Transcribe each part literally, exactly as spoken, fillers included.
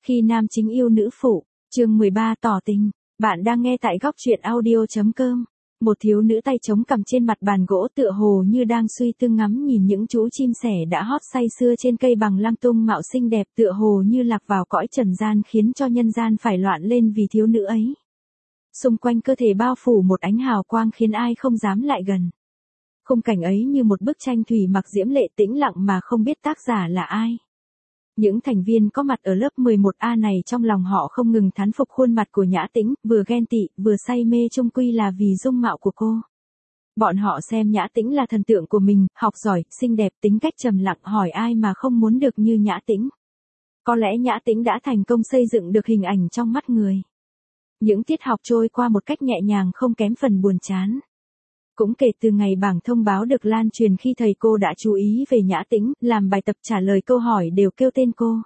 Khi nam chính yêu nữ phụ, chương mười ba tỏ tình, bạn đang nghe tại góc truyện audio.com. Một thiếu nữ tay chống cằm trên mặt bàn gỗ tựa hồ như đang suy tư ngắm nhìn những chú chim sẻ đã hót say sưa trên cây bằng lăng tung mạo xinh đẹp tựa hồ như lạc vào cõi trần gian khiến cho nhân gian phải loạn lên vì thiếu nữ ấy. Xung quanh cơ thể bao phủ một ánh hào quang khiến ai không dám lại gần. Khung cảnh ấy như một bức tranh thủy mặc diễm lệ tĩnh lặng mà không biết tác giả là ai. Những thành viên có mặt ở lớp mười một A này trong lòng họ không ngừng thán phục khuôn mặt của Nhã Tĩnh, vừa ghen tị, vừa say mê chung quy là vì dung mạo của cô. Bọn họ xem Nhã Tĩnh là thần tượng của mình, học giỏi, xinh đẹp, tính cách trầm lặng, hỏi ai mà không muốn được như Nhã Tĩnh. Có lẽ Nhã Tĩnh đã thành công xây dựng được hình ảnh trong mắt người. Những tiết học trôi qua một cách nhẹ nhàng không kém phần buồn chán. Cũng kể từ ngày bảng thông báo được lan truyền khi thầy cô đã chú ý về Nhã Tĩnh, làm bài tập trả lời câu hỏi đều kêu tên cô.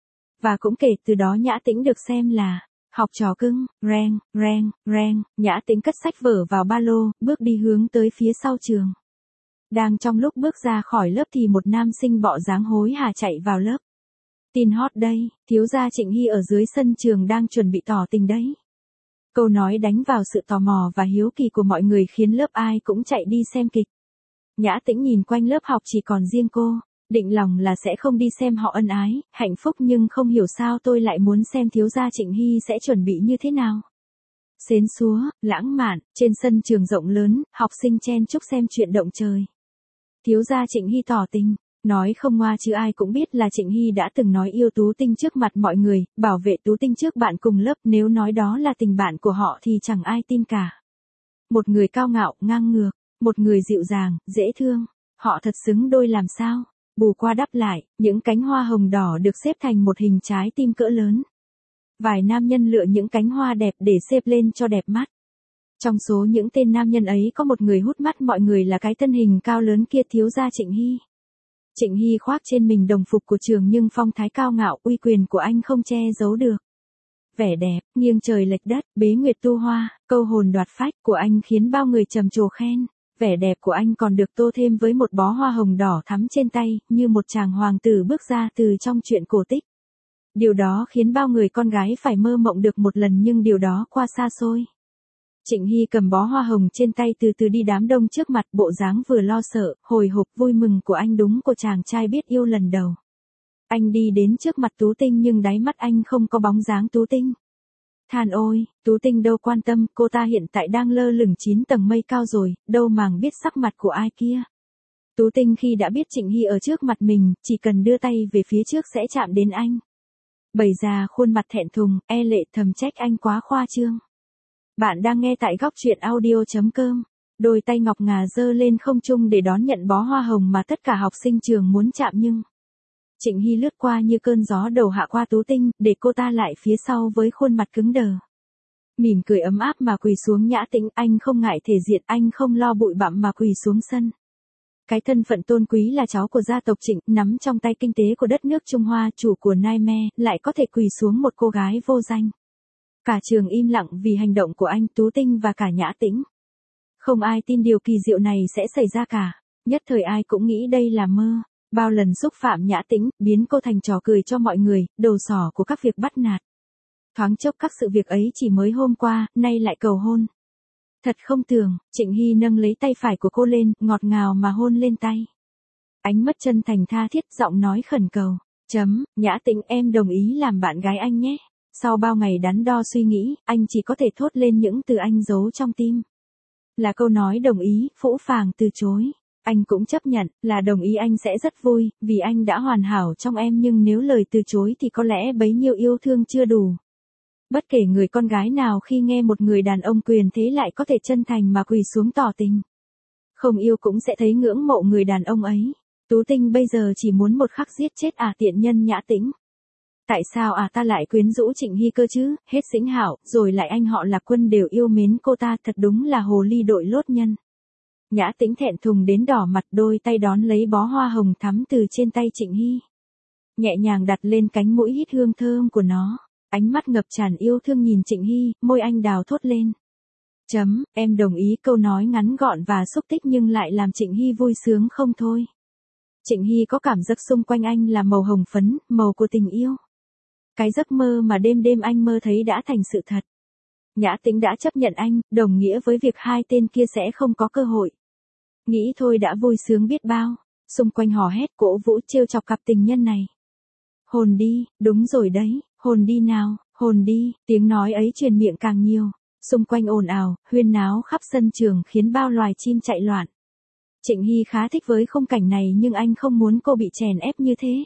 Và cũng kể từ đó Nhã Tĩnh được xem là học trò cưng, reng, reng, reng, Nhã Tĩnh cất sách vở vào ba lô, bước đi hướng tới phía sau trường. Đang trong lúc bước ra khỏi lớp thì một nam sinh bọ dáng hối hả chạy vào lớp. Tin hot đây, thiếu gia Trịnh Hy ở dưới sân trường đang chuẩn bị tỏ tình đấy. Câu nói đánh vào sự tò mò và hiếu kỳ của mọi người khiến lớp ai cũng chạy đi xem kịch. Nhã Tĩnh nhìn quanh lớp học chỉ còn riêng cô, định lòng là sẽ không đi xem họ ân ái, hạnh phúc nhưng không hiểu sao tôi lại muốn xem thiếu gia Trịnh Hy sẽ chuẩn bị như thế nào. Xến xúa, lãng mạn, trên sân trường rộng lớn, học sinh chen chúc xem chuyện động trời. Thiếu gia Trịnh Hy tỏ tình. Nói không ngoa chứ ai cũng biết là Trịnh Hy đã từng nói yêu Tú Tinh trước mặt mọi người, bảo vệ Tú Tinh trước bạn cùng lớp, nếu nói đó là tình bạn của họ thì chẳng ai tin cả. Một người cao ngạo, ngang ngược, một người dịu dàng, dễ thương, họ thật xứng đôi làm sao. Bù qua đắp lại, những cánh hoa hồng đỏ được xếp thành một hình trái tim cỡ lớn. Vài nam nhân lựa những cánh hoa đẹp để xếp lên cho đẹp mắt. Trong số những tên nam nhân ấy có một người hút mắt mọi người là cái thân hình cao lớn kia, thiếu gia Trịnh Hy. Trịnh Hy khoác trên mình đồng phục của trường nhưng phong thái cao ngạo, uy quyền của anh không che giấu được. Vẻ đẹp, nghiêng trời lệch đất, bế nguyệt tu hoa, câu hồn đoạt phách của anh khiến bao người trầm trồ khen. Vẻ đẹp của anh còn được tô thêm với một bó hoa hồng đỏ thắm trên tay, như một chàng hoàng tử bước ra từ trong truyện cổ tích. Điều đó khiến bao người con gái phải mơ mộng được một lần nhưng điều đó qua xa xôi. Trịnh Hy cầm bó hoa hồng trên tay từ từ đi đám đông trước mặt, bộ dáng vừa lo sợ, hồi hộp vui mừng của anh đúng của chàng trai biết yêu lần đầu. Anh đi đến trước mặt Tú Tinh nhưng đáy mắt anh không có bóng dáng Tú Tinh. Than ôi, Tú Tinh đâu quan tâm, cô ta hiện tại đang lơ lửng chín tầng mây cao rồi, đâu màng biết sắc mặt của ai kia. Tú Tinh khi đã biết Trịnh Hy ở trước mặt mình, chỉ cần đưa tay về phía trước sẽ chạm đến anh. Bày ra khuôn mặt thẹn thùng, e lệ thầm trách anh quá khoa trương. Bạn đang nghe tại góc truyện audio.com. Đôi tay ngọc ngà giơ lên không trung để đón nhận bó hoa hồng mà tất cả học sinh trường muốn chạm nhưng Trịnh Hy lướt qua như cơn gió đầu hạ qua Tú Tinh, để cô ta lại phía sau với khuôn mặt cứng đờ. Mỉm cười ấm áp mà quỳ xuống. Nhã Tĩnh, anh không ngại thể diện, anh không lo bụi bặm mà quỳ xuống sân. Cái thân phận tôn quý là cháu của gia tộc Trịnh, nắm trong tay kinh tế của đất nước Trung Hoa, chủ của Nightmare, lại có thể quỳ xuống một cô gái vô danh. Cả trường im lặng vì hành động của anh, Tú Tinh và cả Nhã Tĩnh. Không ai tin điều kỳ diệu này sẽ xảy ra cả. Nhất thời ai cũng nghĩ đây là mơ. Bao lần xúc phạm Nhã Tĩnh, biến cô thành trò cười cho mọi người, đầu sỏ của các việc bắt nạt. Thoáng chốc các sự việc ấy chỉ mới hôm qua, nay lại cầu hôn. Thật không tưởng, Trịnh Hy nâng lấy tay phải của cô lên, ngọt ngào mà hôn lên tay. Ánh mắt chân thành tha thiết, giọng nói khẩn cầu. Chấm, Nhã Tĩnh, em đồng ý làm bạn gái anh nhé. Sau bao ngày đắn đo suy nghĩ, anh chỉ có thể thốt lên những từ anh giấu trong tim. Là câu nói đồng ý, phũ phàng từ chối. Anh cũng chấp nhận, là đồng ý anh sẽ rất vui, vì anh đã hoàn hảo trong em, nhưng nếu lời từ chối thì có lẽ bấy nhiêu yêu thương chưa đủ. Bất kể người con gái nào khi nghe một người đàn ông quyền thế lại có thể chân thành mà quỳ xuống tỏ tình. Không yêu cũng sẽ thấy ngưỡng mộ người đàn ông ấy. Tú Tinh bây giờ chỉ muốn một khắc giết chết à tiện nhân Nhã Tĩnh. Tại sao à ta lại quyến rũ Trịnh Hy cơ chứ, hết xĩnh hảo, rồi lại anh họ Lạc Quân đều yêu mến cô ta, thật đúng là hồ ly đội lốt nhân. Nhã Tĩnh thẹn thùng đến đỏ mặt, đôi tay đón lấy bó hoa hồng thắm từ trên tay Trịnh Hy. Nhẹ nhàng đặt lên cánh mũi hít hương thơm của nó, ánh mắt ngập tràn yêu thương nhìn Trịnh Hy, môi anh đào thốt lên. Chấm, em đồng ý, câu nói ngắn gọn và xúc tích nhưng lại làm Trịnh Hy vui sướng không thôi. Trịnh Hy có cảm giác xung quanh anh là màu hồng phấn, màu của tình yêu. cái giấc mơ mà đêm đêm anh mơ thấy đã thành sự thật. Nhã Tĩnh đã chấp nhận anh, đồng nghĩa với việc hai tên kia sẽ không có cơ hội. Nghĩ thôi đã vui sướng biết bao, xung quanh hò hét cổ vũ trêu chọc cặp tình nhân này. Hồn đi, đúng rồi đấy, hồn đi nào, hồn đi, tiếng nói ấy truyền miệng càng nhiều, xung quanh ồn ào, huyên náo khắp sân trường khiến bao loài chim chạy loạn. Trịnh Hy khá thích với khung cảnh này nhưng anh không muốn cô bị chèn ép như thế.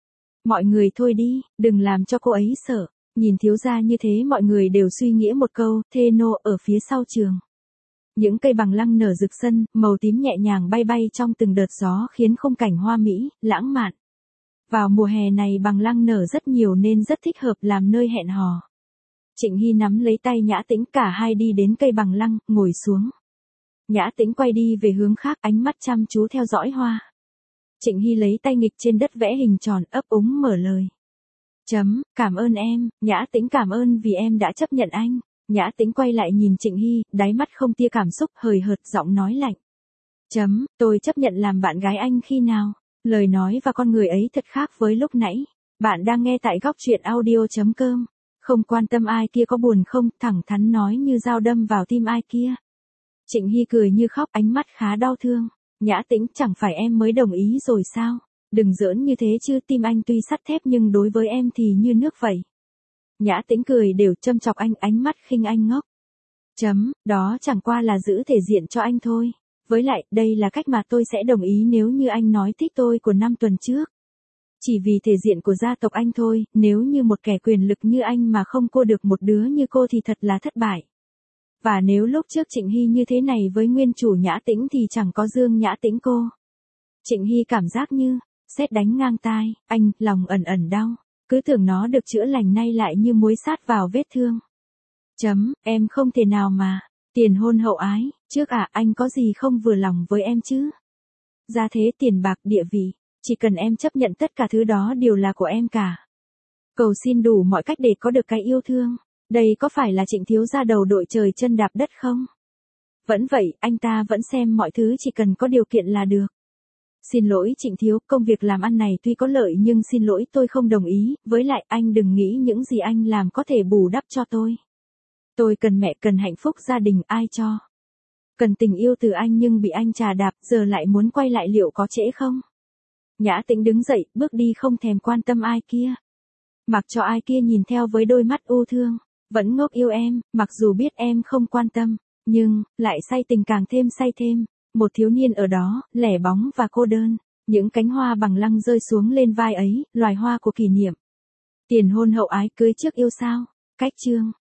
Mọi người thôi đi, đừng làm cho cô ấy sợ. Nhìn thiếu gia như thế mọi người đều suy nghĩa một câu, thê nô ở phía sau trường. Những cây bằng lăng nở rực sân, màu tím nhẹ nhàng bay bay trong từng đợt gió khiến khung cảnh hoa mỹ, lãng mạn. Vào mùa hè này bằng lăng nở rất nhiều nên rất thích hợp làm nơi hẹn hò. Trịnh Hy nắm lấy tay Nhã Tĩnh, cả hai đi đến cây bằng lăng, ngồi xuống. Nhã Tĩnh quay đi về hướng khác, ánh mắt chăm chú theo dõi hoa. Trịnh Hy lấy tay nghịch trên đất vẽ hình tròn, ấp úng mở lời. Chấm, cảm ơn em, Nhã Tĩnh cảm ơn vì em đã chấp nhận anh. Nhã Tĩnh quay lại nhìn Trịnh Hy, đáy mắt không tia cảm xúc, hời hợt giọng nói lạnh. Chấm, tôi chấp nhận làm bạn gái anh khi nào? Lời nói và con người ấy thật khác với lúc nãy. Bạn đang nghe tại góc truyện audio chấm com. Không quan tâm ai kia có buồn không, thẳng thắn nói như dao đâm vào tim ai kia. Trịnh Hy cười như khóc, ánh mắt khá đau thương. Nhã Tĩnh, chẳng phải em mới đồng ý rồi sao? Đừng giỡn như thế chứ, tim anh tuy sắt thép nhưng đối với em thì như nước vậy. Nhã Tĩnh cười đều châm chọc anh, ánh mắt khinh anh ngốc. Chấm, đó chẳng qua là giữ thể diện cho anh thôi. Với lại, đây là cách mà tôi sẽ đồng ý nếu như anh nói thích tôi của năm tuần trước. Chỉ vì thể diện của gia tộc anh thôi, nếu như một kẻ quyền lực như anh mà không cô được một đứa như cô thì thật là thất bại. Và nếu lúc trước Trịnh Hy như thế này với nguyên chủ Nhã Tĩnh thì chẳng có Dương Nhã Tĩnh cô. Trịnh Hy cảm giác như sét đánh ngang tai, anh, lòng ẩn ẩn đau. Cứ tưởng nó được chữa lành nay lại như muối sát vào vết thương. Chấm, em không thể nào mà. Tiền hôn hậu ái, trước à, anh có gì không vừa lòng với em chứ? Gia thế, tiền bạc, địa vị, chỉ cần em chấp nhận tất cả thứ đó đều là của em cả. Cầu xin đủ mọi cách để có được cái yêu thương. Đây có phải là Trịnh thiếu gia đầu đội trời chân đạp đất không? Vẫn vậy, anh ta vẫn xem mọi thứ chỉ cần có điều kiện là được. Xin lỗi Trịnh thiếu, công việc làm ăn này tuy có lợi nhưng xin lỗi tôi không đồng ý, với lại anh đừng nghĩ những gì anh làm có thể bù đắp cho tôi. Tôi cần mẹ, cần hạnh phúc gia đình, ai cho? Cần tình yêu từ anh nhưng bị anh trà đạp, giờ lại muốn quay lại liệu có trễ không? Nhã Tĩnh đứng dậy, bước đi không thèm quan tâm ai kia. Mặc cho ai kia nhìn theo với đôi mắt u thương, vẫn ngốc yêu em, mặc dù biết em không quan tâm, nhưng, lại say tình càng thêm say thêm. Một thiếu niên ở đó, lẻ bóng và cô đơn, những cánh hoa bằng lăng rơi xuống lên vai ấy, loài hoa của kỷ niệm. Tiền hôn hậu ái, cưới trước yêu sao? Cách chương.